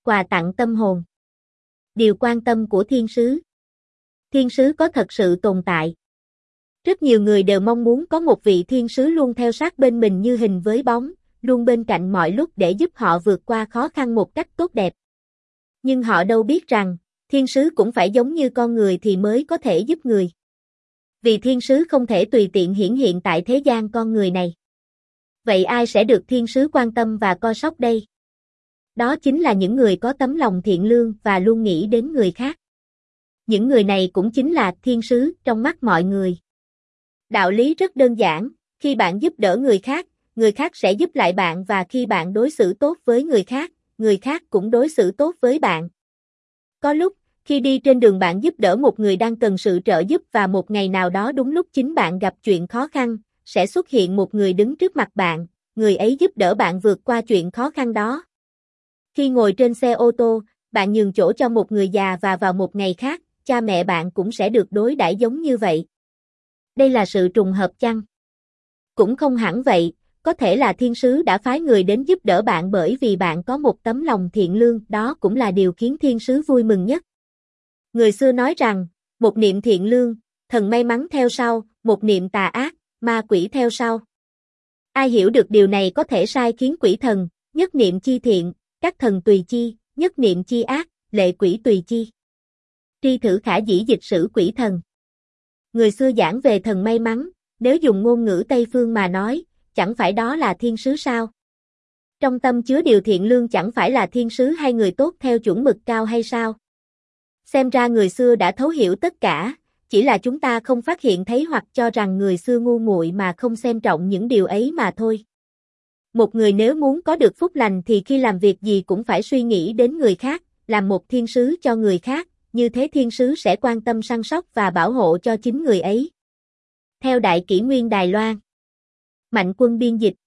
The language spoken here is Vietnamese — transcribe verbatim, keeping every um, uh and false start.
quà tặng tâm hồn. Điều quan tâm của thiên sứ. Thiên sứ có thật sự tồn tại. Rất nhiều người đều mong muốn có một vị thiên sứ luôn theo sát bên mình như hình với bóng, luôn bên cạnh mọi lúc để giúp họ vượt qua khó khăn một cách tốt đẹp. Nhưng họ đâu biết rằng, thiên sứ cũng phải giống như con người thì mới có thể giúp người. Vì thiên sứ không thể tùy tiện hiển hiện tại thế gian con người này. Vậy ai sẽ được thiên sứ quan tâm và coi sóc đây? Đó chính là những người có tấm lòng thiện lương và luôn nghĩ đến người khác. Những người này cũng chính là thiên sứ trong mắt mọi người. Đạo lý rất đơn giản, khi bạn giúp đỡ người khác, người khác sẽ giúp lại bạn và khi bạn đối xử tốt với người khác, người khác cũng đối xử tốt với bạn. Có lúc, khi đi trên đường bạn giúp đỡ một người đang cần sự trợ giúp và một ngày nào đó đúng lúc chính bạn gặp chuyện khó khăn, sẽ xuất hiện một người đứng trước mặt bạn, người ấy giúp đỡ bạn vượt qua chuyện khó khăn đó. Khi ngồi trên xe ô tô, bạn nhường chỗ cho một người già và vào một ngày khác, cha mẹ bạn cũng sẽ được đối đãi giống như vậy. Đây là sự trùng hợp chăng? Cũng không hẳn vậy, có thể là thiên sứ đã phái người đến giúp đỡ bạn bởi vì bạn có một tấm lòng thiện lương, đó cũng là điều khiến thiên sứ vui mừng nhất. Người xưa nói rằng, một niệm thiện lương, thần may mắn theo sau, một niệm tà ác, ma quỷ theo sau. Ai hiểu được điều này có thể sai khiến quỷ thần, nhất niệm chi thiện, các thần tùy chi, nhất niệm chi ác, lệ quỷ tùy chi. Tri Thử Khả Dĩ dịch sử quỷ thần. Người xưa giảng về thần may mắn, nếu dùng ngôn ngữ Tây phương mà nói, chẳng phải đó là thiên sứ sao? Trong tâm chứa điều thiện lương chẳng phải là thiên sứ hay người tốt theo chuẩn mực cao hay sao? Xem ra người xưa đã thấu hiểu tất cả, chỉ là chúng ta không phát hiện thấy hoặc cho rằng người xưa ngu muội mà không xem trọng những điều ấy mà thôi. Một người nếu muốn có được phúc lành thì khi làm việc gì cũng phải suy nghĩ đến người khác, làm một thiên sứ cho người khác, như thế thiên sứ sẽ quan tâm săn sóc và bảo hộ cho chính người ấy. Theo Đại Kỷ Nguyên Đài Loan. Mạnh Quân biên dịch.